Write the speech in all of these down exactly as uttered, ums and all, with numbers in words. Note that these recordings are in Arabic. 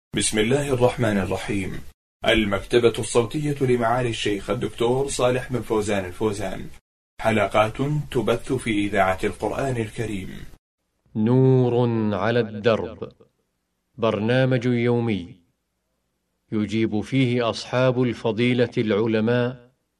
بسم الله الرحمن الرحيم. المكتبة الصوتية لمعالي الشيخ الدكتور صالح بن فوزان الفوزان، حلقات تبث في إذاعة القرآن الكريم. نور على الدرب، برنامج يومي يجيب فيه أصحاب الفضيلة العلماء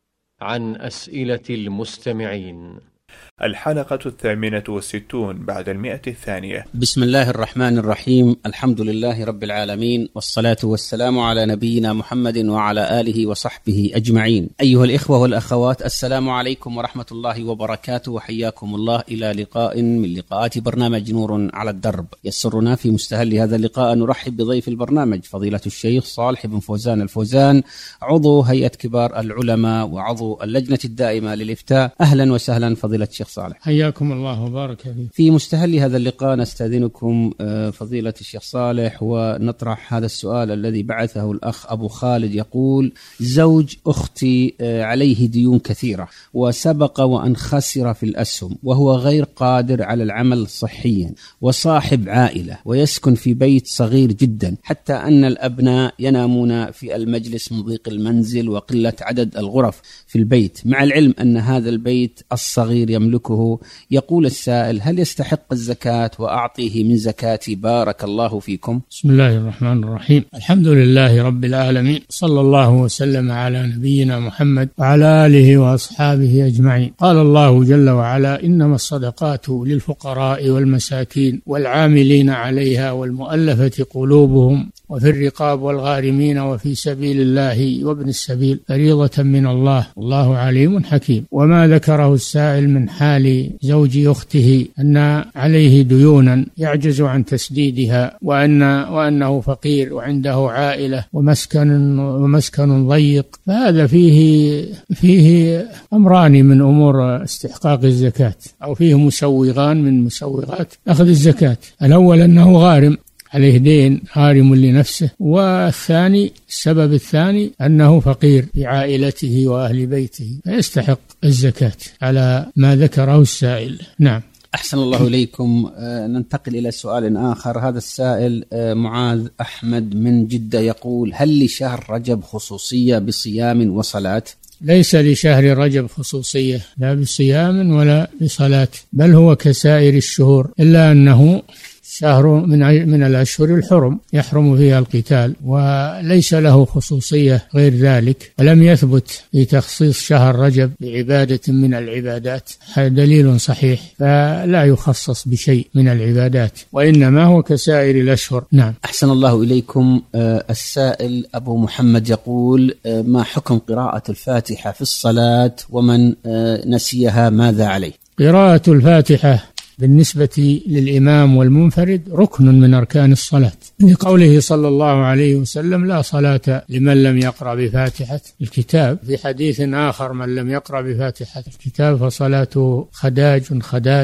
عن أسئلة المستمعين. الحلقة الثامنة والستون بعد المئة الثانية. بسم الله الرحمن الرحيم. الحمد لله رب العالمين، والصلاة والسلام على نبينا محمد وعلى آله وصحبه أجمعين. أيها الإخوة والأخوات، السلام عليكم ورحمة الله وبركاته، وحياكم الله إلى لقاء من لقاءات برنامج نور على الدرب. يسرنا في مستهل هذا اللقاء أن نرحب بضيف البرنامج فضيلة الشيخ صالح بن فوزان الفوزان، عضو هيئة كبار العلماء وعضو اللجنة الدائمة للإفتاء. أهلا وسهلا فضيلة الشيخ صالح، حياكم الله وبارك فيك. في مستهل هذا اللقاء نستأذنكم فضيلة الشيخ صالح ونطرح هذا السؤال الذي بعثه الأخ أبو خالد، يقول: زوج أختي عليه ديون كثيرة وسبق وأن خسر في الأسهم، وهو غير قادر على العمل صحيا، وصاحب عائلة، ويسكن في بيت صغير جدا، حتى أن الأبناء ينامون في المجلس من ضيق المنزل وقلة عدد الغرف في البيت، مع العلم أن هذا البيت الصغير يملكه. يقول السائل: هل يستحق الزكاة وأعطيه من زكاتي؟ بارك الله فيكم. بسم الله الرحمن الرحيم. الحمد لله رب العالمين، صلى الله وسلم على نبينا محمد وعلى آله وأصحابه أجمعين. قال الله جل وعلا: إنما الصدقات للفقراء والمساكين والعاملين عليها والمؤلفة قلوبهم وفي الرقاب والغارمين وفي سبيل الله وابن السبيل فريضة من الله، الله عليم حكيم. وما ذكره السائل من حال زوج أخته أن عليه ديونا يعجز عن تسديدها، وأن وأنه فقير وعنده عائلة ومسكن ومسكن ضيق، فهذا فيه فيه أمران من أمور استحقاق الزكاة، أو فيه مسوغان من مسوغات أخذ الزكاة. الأول أنه غارم، عليه دين، غارم لنفسه. والثاني، السبب الثاني، أنه فقير في عائلته وأهل بيته، فيستحق الزكاة على ما ذكره السائل. نعم. أحسن الله إليكم. آه ننتقل إلى سؤال آخر. هذا السائل آه معاذ أحمد من جدة يقول: هل لشهر رجب خصوصية بصيام وصلاة؟ ليس لشهر رجب خصوصية لا بصيام ولا بصلاة، بل هو كسائر الشهور، إلا أنه شهر من من الأشهر الحرم يحرم فيها القتال، وليس له خصوصية غير ذلك. ولم يثبت في تخصيص شهر رجب بعبادة من العبادات دليل صحيح، فلا يخصص بشيء من العبادات، وإنما هو كسائر الأشهر. نعم. أحسن الله إليكم. آه السائل أبو محمد يقول: آه ما حكم قراءة الفاتحة في الصلاة، ومن آه نسيها ماذا عليه؟ قراءة الفاتحة بالنسبة للإمام والمنفرد ركن من أركان الصلاة، لقوله صلى الله عليه وسلم: لا صلاة لمن لم يقرأ بفاتحة الكتاب. في حديث آخر: من لم يقرأ بفاتحة الكتاب فصلاته خداج خداج.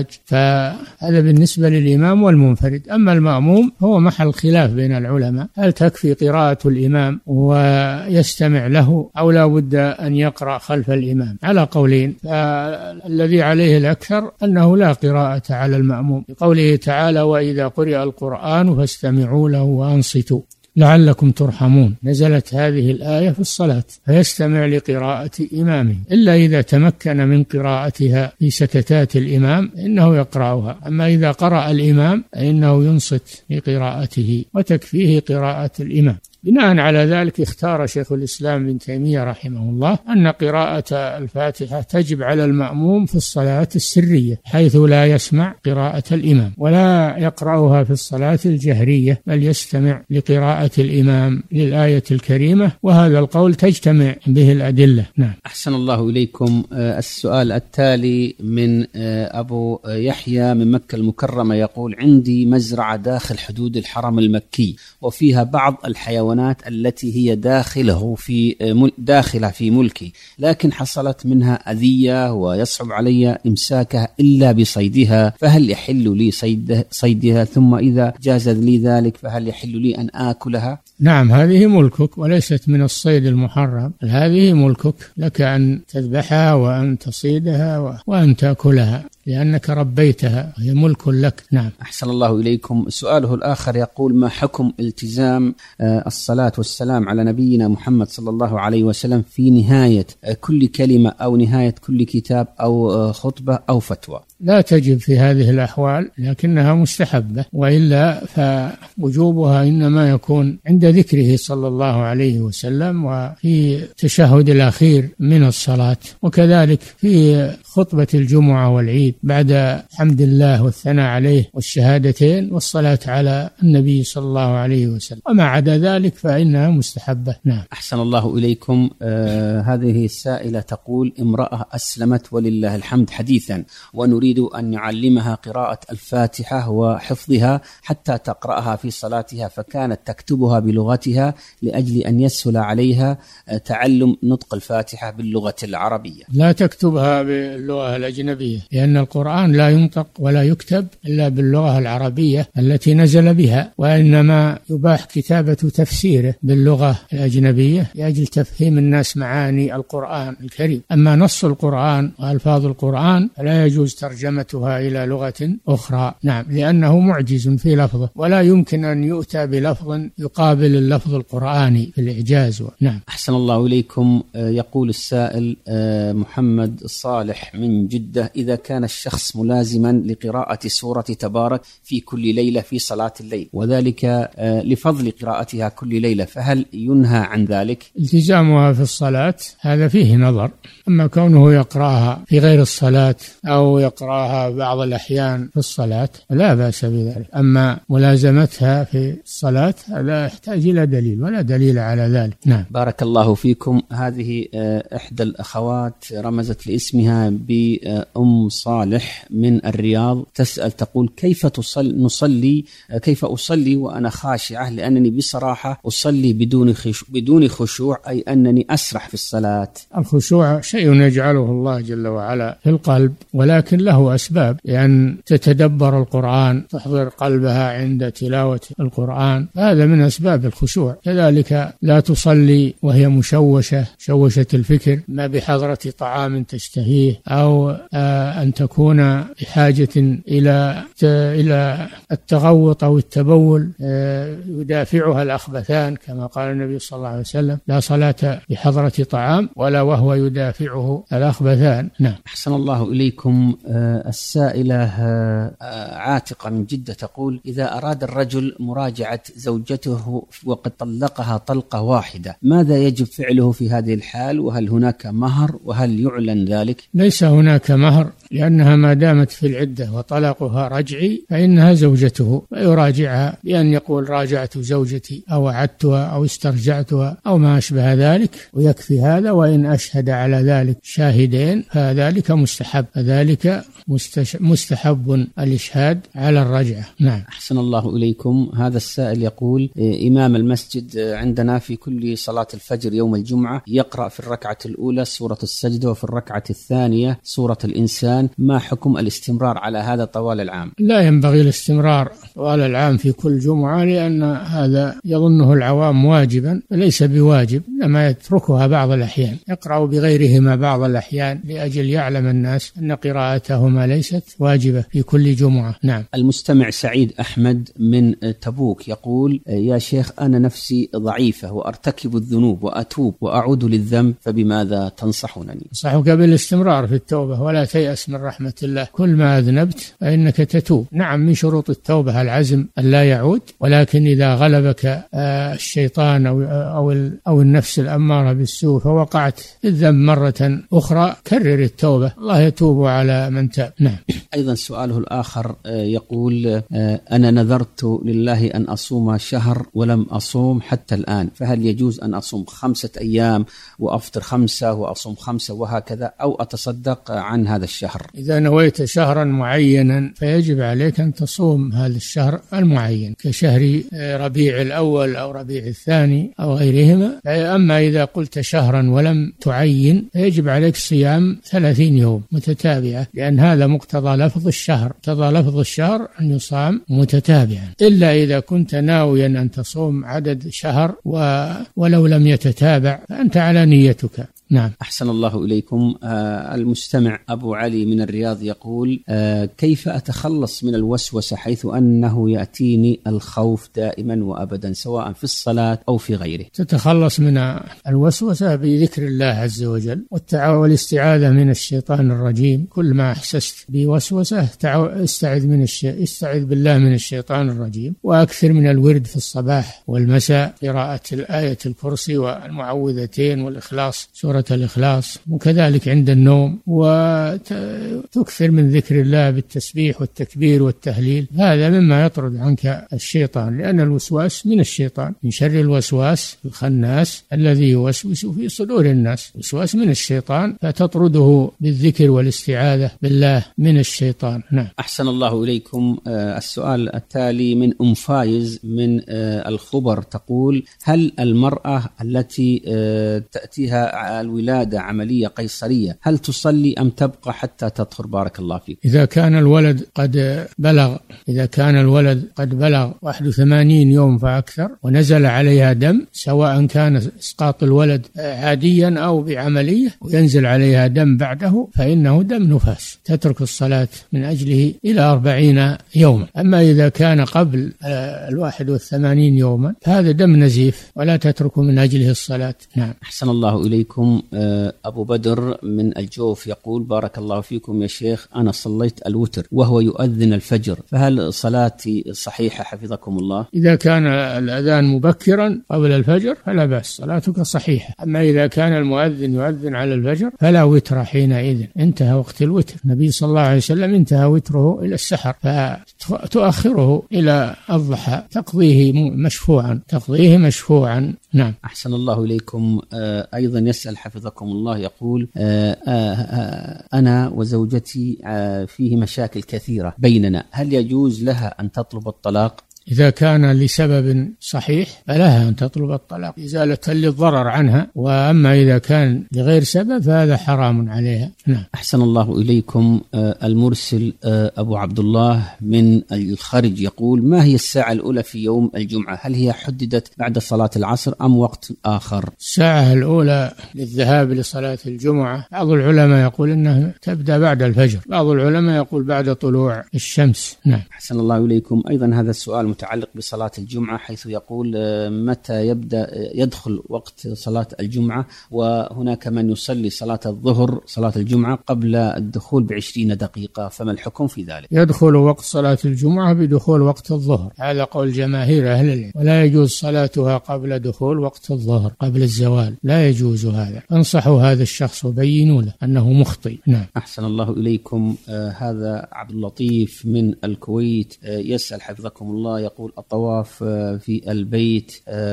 فهذا بالنسبة للإمام والمنفرد. أما المأموم هو محل خلاف بين العلماء، هل تكفي قراءة الإمام ويستمع له، أو لا بد أن يقرأ خلف الإمام؟ على قولين. فالذي عليه الأكثر أنه لا قراءة على المأموم، بقوله تعالى: وإذا قرئ القرآن فاستمعوا له وأنصتوا لعلكم ترحمون. نزلت هذه الآية في الصلاة، فيستمع لقراءة إمامه، إلا إذا تمكن من قراءتها في سكتات الإمام إنه يقرأها. أما إذا قرأ الإمام فإنه ينصت لقراءته، وتكفيه قراءة الإمام. بناء على ذلك اختار شيخ الإسلام ابن تيمية رحمه الله أن قراءة الفاتحة تجب على المأموم في الصلاة السرية، حيث لا يسمع قراءة الإمام، ولا يقرأها في الصلاة الجهرية، بل يستمع لقراءة الإمام للآية الكريمة. وهذا القول تجتمع به الأدلة. نعم. أحسن الله إليكم. السؤال التالي من أبو يحيى من مكة المكرمة يقول: عندي مزرعة داخل حدود الحرم المكي، وفيها بعض الحيوانات التي هي داخله في داخلة في ملكي، لكن حصلت منها أذية ويصعب علي إمساكها إلا بصيدها، فهل يحل لي صيد صيدها؟ ثم إذا جاز لي ذلك فهل يحل لي أن آكلها؟ نعم، هذه ملكك وليست من الصيد المحرم، هذه ملكك، لك أن تذبحها وأن تصيدها وأن تأكلها. لأنك ربيتها، هي ملك لك. نعم. أحسن الله إليكم. سؤاله الآخر يقول: ما حكم التزام الصلاة والسلام على نبينا محمد صلى الله عليه وسلم في نهاية كل كلمة أو نهاية كل كتاب أو خطبة أو فتوى؟ لا تجب في هذه الأحوال، لكنها مستحبة، وإلا فوجوبها إنما يكون عند ذكره صلى الله عليه وسلم وفي التشهد الأخير من الصلاة، وكذلك في خطبة الجمعة والعيد بعد حمد الله والثناء عليه والشهادتين والصلاة على النبي صلى الله عليه وسلم، وما عدا ذلك فإنها مستحبة. نعم. أحسن الله إليكم. آه هذه السائلة تقول: امرأة أسلمت ولله الحمد حديثا، ونريد أن نعلمها قراءة الفاتحة وحفظها حتى تقرأها في صلاتها، فكانت تكتبها بلغتها لأجل أن يسهل عليها تعلم نطق الفاتحة باللغة العربية. لا تكتبها باللغة الأجنبية، لأن القرآن لا ينطق ولا يكتب إلا باللغة العربية التي نزل بها، وإنما يباح كتابة تفسيره باللغة الأجنبية لأجل تفهيم الناس معاني القرآن الكريم. أما نص القرآن وألفاظ القرآن فلا يجوز ترجمتها إلى لغة أخرى. نعم، لأنه معجز في لفظه، ولا يمكن أن يؤتى بلفظ يقابل اللفظ القرآني في الإعجاز. نعم. أحسن الله إليكم. يقول السائل محمد الصالح من جدة: إذا كان الشخص ملازما لقراءة سورة تبارك في كل ليلة في صلاة الليل، وذلك لفضل قراءتها كل ليلة، فهل ينهى عن ذلك؟ التزامها في الصلاة هذا فيه نظر، أما كونه يقرأها في غير الصلاة أو يقرأها بعض الأحيان في الصلاة لا بأس بذلك. أما ملازمتها في الصلاة هذا يحتاج إلى دليل، ولا دليل على ذلك. نعم. بارك الله فيكم. هذه إحدى الأخوات رمزت لاسمها بأم صالح من الرياض، تسأل تقول: كيف تصل نصلي كيف أصلي وأنا خاشعة؟ لأنني بصراحة أصلي بدون خشوع بدون خشوع أي أنني أسرح في الصلاة. الخشوع شيء يجعله الله جل وعلا في القلب، ولكن له أسباب، لأن تتدبر القرآن، تحضر قلبها عند تلاوة القرآن، هذا من أسباب الخشوع. كذلك لا تصلي وهي مشوشة شوشة الفكر، ما بحضرة طعام تشتهيه، أو أن تكون بحاجة إلى إلى التغوط أو التبول يدافعها الأخبثان، كما قال النبي صلى الله عليه وسلم: لا صلاة بحضرة طعام ولا وهو يدافعه الأخبثان. نعم. أحسن الله إليكم. السائلة عاتقة من جدة تقول: إذا أراد الرجل مراجعة زوجته وقد طلقها طلقة واحدة، ماذا يجب فعله في هذه الحال؟ وهل هناك مهر؟ وهل يعلن ذلك؟ ليس هناك مهر، لأنها ما دامت في العدة وطلاقها رجعي فإنها زوجته، فيراجعها بأن يقول: راجعت زوجتي أو عدتها أو استرجعتها أو ما أشبه ذلك، ويكفي هذا. وإن أشهد على ذلك شاهدين فذلك مستحب، فذلك مستحب الإشهاد على الرجعة. نعم. أحسن الله إليكم. هذا السائل يقول: إمام المسجد عندنا في كل صلاة الفجر يوم الجمعة يقرأ في الركعة الأولى سورة السجدة وفي الركعة الثانية سورة الإنسان، ما حكم الاستمرار على هذا طوال العام؟ لا ينبغي الاستمرار طوال العام في كل جمعة، لأن هذا يظنه العوام واجبا، فليس بواجب، إنما يتركها بعض الأحيان، يقرأ بغيرهما بعض الأحيان لأجل يعلم الناس أن قراءتهما ليست واجبة في كل جمعة. نعم. المستمع سعيد أحمد من تبوك يقول: يا شيخ، أنا نفسي ضعيفة وأرتكب الذنوب وأتوب وأعود للذنب، فبماذا تنصحونني؟ أنصحك بالاستمرار في التوبة، ولا تيأس من رحمة الله. كل ما أذنبت فإنك تتوب. نعم، من شروط التوبة العزم أن لا يعود، ولكن إذا غلبك الشيطان أو أو أو النفس الأمارة بالسوء فوقعت في الذنب مرة أخرى، كرر التوبة، الله يتوب على من تاب. نعم. أيضا سؤاله الآخر يقول: أنا نذرت لله أن أصوم شهر ولم أصوم حتى الآن، فهل يجوز أن أصوم خمسة أيام وأفطر خمسة وأصوم خمسة وهكذا، أو أتصدق عن هذا الشهر؟ إذا نويت شهرا معينا فيجب عليك أن تصوم هذا الشهر المعين، كشهر ربيع الأول أو ربيع الثاني أو غيرهما. أما إذا قلت شهرا ولم تعين فيجب عليك صيام ثلاثين يوم متتابعة، لأن هذا مقتضى لفظ الشهر، مقتضى لفظ الشهر أن يصام متتابعا، إلا إذا كنت ناويا أن تصوم عدد شهر و... ولو لم يتتابع فأنت على نيتك. نعم. أحسن الله إليكم. آه المستمع أبو علي من الرياض يقول آه كيف أتخلص من الوسوسة حيث أنه يأتيني الخوف دائما وأبدا سواء في الصلاة أو في غيره؟ تتخلص من الوسوسة بذكر الله عز وجل والاستعاذة من الشيطان الرجيم. كل ما أحسست بوسوسة استعذ من الشيء استعذ بالله من الشيطان الرجيم، وأكثر من الورد في الصباح والمساء، قراءة الآية الكرسي والمعوذتين والإخلاص، سورة الإخلاص، وكذلك عند النوم، وتكثر من ذكر الله بالتسبيح والتكبير والتهليل. هذا مما يطرد عنك الشيطان، لأن الوسواس من الشيطان، من شر الوسواس الخناس الذي يوسوس في صدور الناس. وسواس من الشيطان، فتطرده بالذكر والاستعاذة بالله من الشيطان. نعم. أحسن الله إليكم. آه السؤال التالي من أم فايز من آه الخبر تقول: هل المرأة التي آه تأتيها الولادة عملية قيصرية هل تصلي أم تبقى حتى تطهر؟ بارك الله فيك. إذا كان الولد قد بلغ إذا كان الولد قد بلغ واحد وثمانين يوم فأكثر ونزل عليها دم، سواء كان إسقاط الولد عاديا أو بعملية وينزل عليها دم بعده، فإنه دم نفاس، تترك الصلاة من أجله إلى أربعين يوما. أما إذا كان قبل الواحد والثمانين يوما هذا دم نزيف ولا تترك من أجله الصلاة. نعم. أحسن الله إليكم. أبو بدر من الجوف يقول: بارك الله فيكم يا شيخ، أنا صليت الوتر وهو يؤذن الفجر، فهل صلاتي صحيحة حفظكم الله؟ إذا كان الأذان مبكرا قبل الفجر فلا بأس، صلاتك صحيحة. أما إذا كان المؤذن يؤذن على الفجر فلا وتر حينئذ، انتهى وقت الوتر. النبي صلى الله عليه وسلم انتهى وتره إلى السحر، فتؤخره إلى الضحى، تقضيه مشفوعا تقضيه مشفوعا. نعم. أحسن الله إليكم. أيضا يسأل حفظكم الله يقول: أنا وزوجتي فيه مشاكل كثيرة بيننا، هل يجوز لها أن تطلب الطلاق؟ إذا كان لسبب صحيح فلها أن تطلب الطلاق إزالة للضرر عنها، وأما إذا كان لغير سبب فهذا حرام عليها. نعم. أحسن الله إليكم. المرسل أبو عبد الله من الخرج يقول: ما هي الساعة الأولى في يوم الجمعة؟ هل هي حددت بعد صلاة العصر أم وقت آخر؟ الساعة الأولى للذهاب لصلاة الجمعة بعض العلماء يقول أنها تبدأ بعد الفجر، بعض العلماء يقول بعد طلوع الشمس. نعم. أحسن الله إليكم. أيضا هذا السؤال متعلق بصلاة الجمعة، حيث يقول: متى يبدأ يدخل وقت صلاة الجمعة؟ وهناك من يصلي صلاة الظهر صلاة الجمعة قبل الدخول بعشرين دقيقة، فما الحكم في ذلك؟ يدخل وقت صلاة الجمعة بدخول وقت الظهر، هذا قول جماهير أهل العلم، ولا يجوز صلاتها قبل دخول وقت الظهر قبل الزوال، لا يجوز هذا. انصحوا هذا الشخص وبينوا له أنه مخطئ. نعم. أحسن الله إليكم. آه هذا عبد اللطيف من الكويت آه يسأل حفظكم الله يقول: الطواف في البيت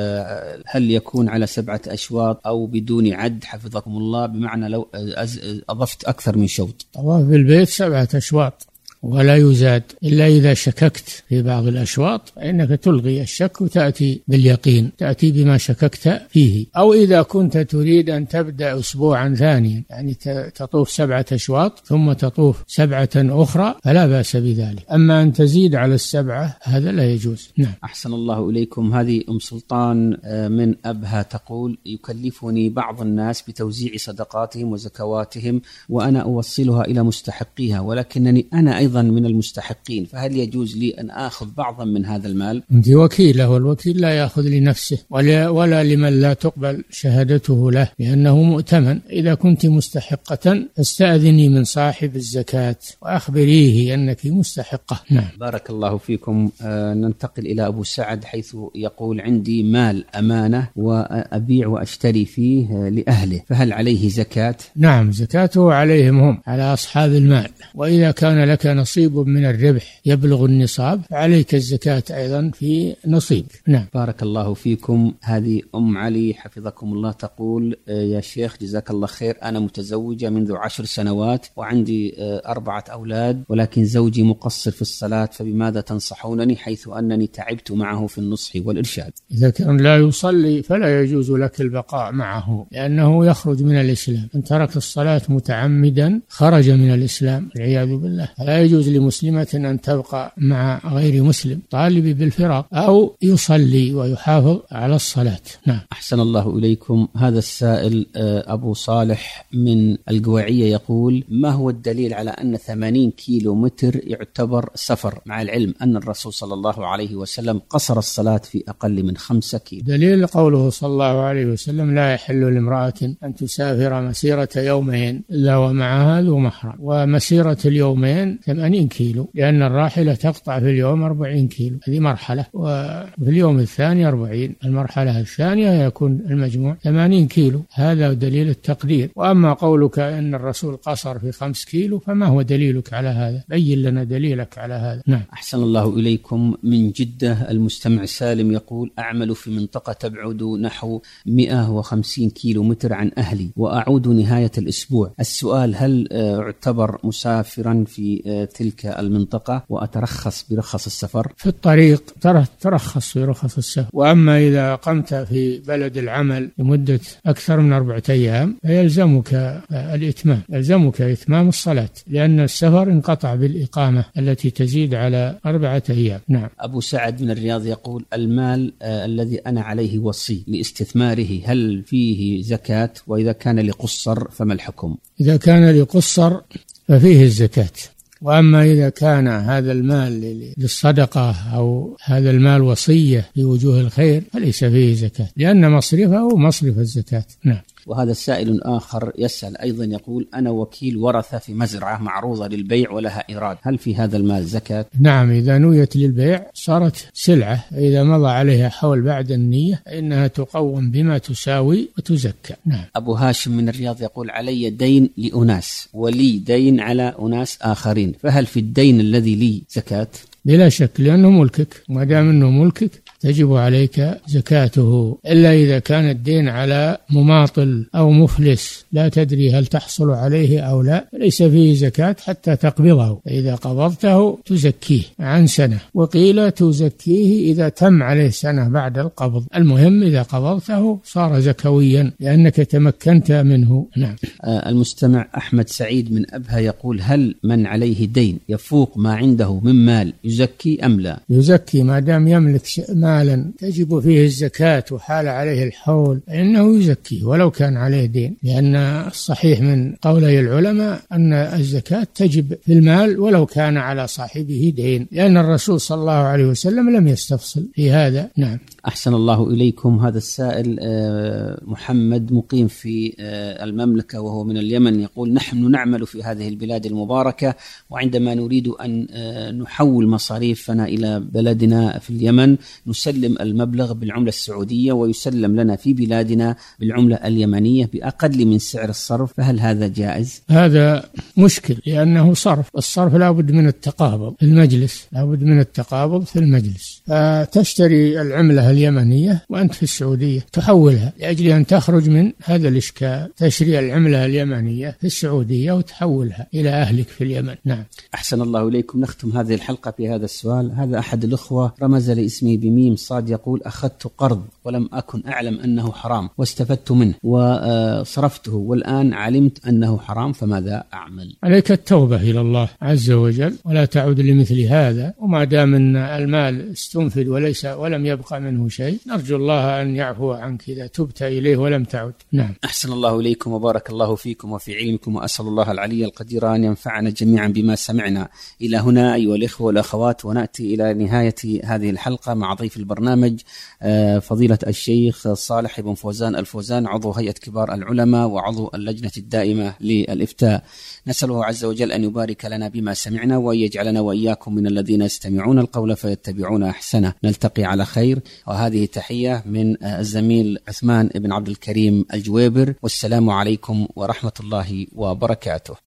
هل يكون على سبعة أشواط أو بدون عد حفظكم الله؟ بمعنى لو أضفت أكثر من شوط. طواف في البيت سبعة أشواط ولا يزاد، إلا إذا شككت في بعض الأشواط فإنك تلغي الشك وتأتي باليقين، تأتي بما شككت فيه. أو إذا كنت تريد أن تبدأ أسبوعا ثانيا، يعني تطوف سبعة أشواط ثم تطوف سبعة أخرى، فلا بأس بذلك. أما أن تزيد على السبعة هذا لا يجوز. نعم. أحسن الله إليكم. هذه أم سلطان من أبها تقول: يكلفني بعض الناس بتوزيع صدقاتهم وزكواتهم وأنا أوصلها إلى مستحقيها، ولكنني أنا أيضا من المستحقين، فهل يجوز لي أن آخذ بعضا من هذا المال؟ أنت وكيله، والوكيل لا يأخذ لنفسه ولا, ولا لمن لا تقبل شهادته له، لأنه مؤتمن. إذا كنت مستحقة فاستأذني من صاحب الزكاة وأخبريه أنك مستحقة. نعم. بارك الله فيكم. آه ننتقل إلى أبو سعد حيث يقول: عندي مال أمانة وأبيع وأشتري فيه لأهله، فهل عليه زكاة؟ نعم، زكاته عليهم هم، على أصحاب المال. وإذا كان لك نصيب من الربح يبلغ النصاب فعليك الزكاة أيضا في نصيب. نعم. بارك الله فيكم. هذه أم علي حفظكم الله تقول: يا شيخ جزاك الله خير، أنا متزوجة منذ عشر سنوات وعندي أربعة أولاد، ولكن زوجي مقصر في الصلاة، فبماذا تنصحونني حيث أنني تعبت معه في النصح والإرشاد؟ إذا كان لا يصلي فلا يجوز لك البقاء معه، لأنه يخرج من الإسلام. إن ترك الصلاة متعمدا خرج من الإسلام والعياذ بالله، فلا يجوز يجوز لمسلمة أن تبقى مع غير مسلم طالب بالفراق، أو يصلي ويحافظ على الصلاة. نعم. أحسن الله إليكم. هذا السائل أبو صالح من القويعية يقول: ما هو الدليل على أن ثمانين كيلو متر يعتبر سفر، مع العلم أن الرسول صلى الله عليه وسلم قصر الصلاة في أقل من خمسة كيلو؟ دليل قوله صلى الله عليه وسلم: لا يحل لامرأة أن تسافر مسيرة يومين إلا ومعها ذو محرم، ومسيرة اليومين ثمانين كيلو، لأن الراحلة تقطع في اليوم أربعين كيلو، هذه مرحلة، وفي اليوم الثاني أربعين، المرحلة الثانية يكون المجموع ثمانين كيلو. هذا دليل التقدير. وأما قولك أن الرسول قصر في خمس كيلو فما هو دليلك على هذا؟ بين لنا دليلك على هذا. نعم. أحسن الله إليكم. من جدة المستمع سالم يقول: أعمل في منطقة تبعد نحو مئة وخمسين كيلو متر عن أهلي، وأعود نهاية الأسبوع. السؤال: هل أعتبر مسافرا في تلك المنطقة وأترخص برخص السفر؟ في الطريق ترخص برخص السفر، وأما إذا قمت في بلد العمل لمدة أكثر من أربعة أيام فيلزمك الإتمام، يلزمك إتمام الصلاة، لأن السفر انقطع بالإقامة التي تزيد على أربعة أيام. نعم. أبو سعد من الرياض يقول: المال آه الذي أنا عليه وصي لاستثماره هل فيه زكاة؟ وإذا كان لقصر فما الحكم؟ إذا كان لقصر ففيه الزكاة، وأما إذا كان هذا المال للصدقة أو هذا المال وصية في وجوه الخير فليس فيه زكاة، لأن مصرفه مصرف الزكاة. نعم. وهذا السائل آخر يسأل أيضا يقول: أنا وكيل ورثة في مزرعة معروضة للبيع ولها إيراد، هل في هذا المال زكاة؟ نعم، إذا نويت للبيع صارت سلعة، إذا مضى عليها حول بعد النية فإنها تقوم بما تساوي وتزكى. نعم. أبو هاشم من الرياض يقول: علي دين لأناس ولي دين على أناس آخرين، فهل في الدين الذي لي زكاة؟ بلا شك، لأنه ملكك، ما دام أنه ملكك تجب عليك زكاته، إلا إذا كان الدين على مماطل أو مفلس لا تدري هل تحصل عليه أو لا، ليس فيه زكاة حتى تقبضه، فإذا قبضته تزكيه عن سنة، وقيل تزكيه إذا تم عليه سنة بعد القبض. المهم إذا قبضته صار زكويا لأنك تمكنت منه. نعم. آه المستمع أحمد سعيد من أبها يقول: هل من عليه دين يفوق ما عنده من مال يزكي أم لا؟ يزكي ما دام يملك مالا تجب فيه الزكاة وحال عليه الحول فإنه يزكيه ولو كان عليه دين، لأن الصحيح من قولي العلماء أن الزكاة تجب في المال ولو كان على صاحبه دين، لأن الرسول صلى الله عليه وسلم لم يستفصل في هذا. نعم. أحسن الله إليكم. هذا السائل محمد مقيم في المملكة وهو من اليمن يقول: نحن نعمل في هذه البلاد المباركة، وعندما نريد أن نحول مصاريفنا إلى بلدنا في اليمن نسلم المبلغ بالعملة السعودية ويسلم لنا في بلادنا بالعملة اليمنية بأقل من سعر الصرف، فهل هذا جائز؟ هذا مشكل، لأنه صرف، الصرف لابد من التقابض في المجلس، لابد من التقابض في المجلس، فتشتري العملة اليمنية وأنت في السعودية تحولها لأجل أن تخرج من هذا الإشكال، تشتري العملة اليمنية في السعودية وتحولها إلى أهلك في اليمن. نعم. أحسن الله إليكم. نختم هذه الحلقة بهذا السؤال. هذا أحد الأخوة رمز لاسمي بميم صاد يقول: أخذت قرض ولم أكن أعلم أنه حرام واستفدت منه وصرفته والآن علمت أنه حرام، فماذا أعمل؟ عليك التوبة إلى الله عز وجل ولا تعود لمثل هذا، وما دام أن المال استنفد وليس ولم يبقى منه شيء نرجو الله أن يعفو عنك إذا تبت إليه ولم تعد. نعم. أحسن الله إليكم وبارك الله فيكم وفي علمكم، وأسأل الله العلي القدير أن ينفعنا جميعا بما سمعنا. إلى هنا أيها الإخوة والأخوات ونأتي إلى نهاية هذه الحلقة مع ضيف البرنامج فضيلة الشيخ صالح بن فوزان الفوزان، عضو هيئة كبار العلماء وعضو اللجنة الدائمة للإفتاء. نسأله عز وجل أن يبارك لنا بما سمعنا وأن يجعلنا وإياكم من الذين يستمعون القول فيتبعون أحسنه. نلتقي على خير، وهذه تحية من الزميل عثمان بن عبد الكريم الجويبر، والسلام عليكم ورحمة الله وبركاته.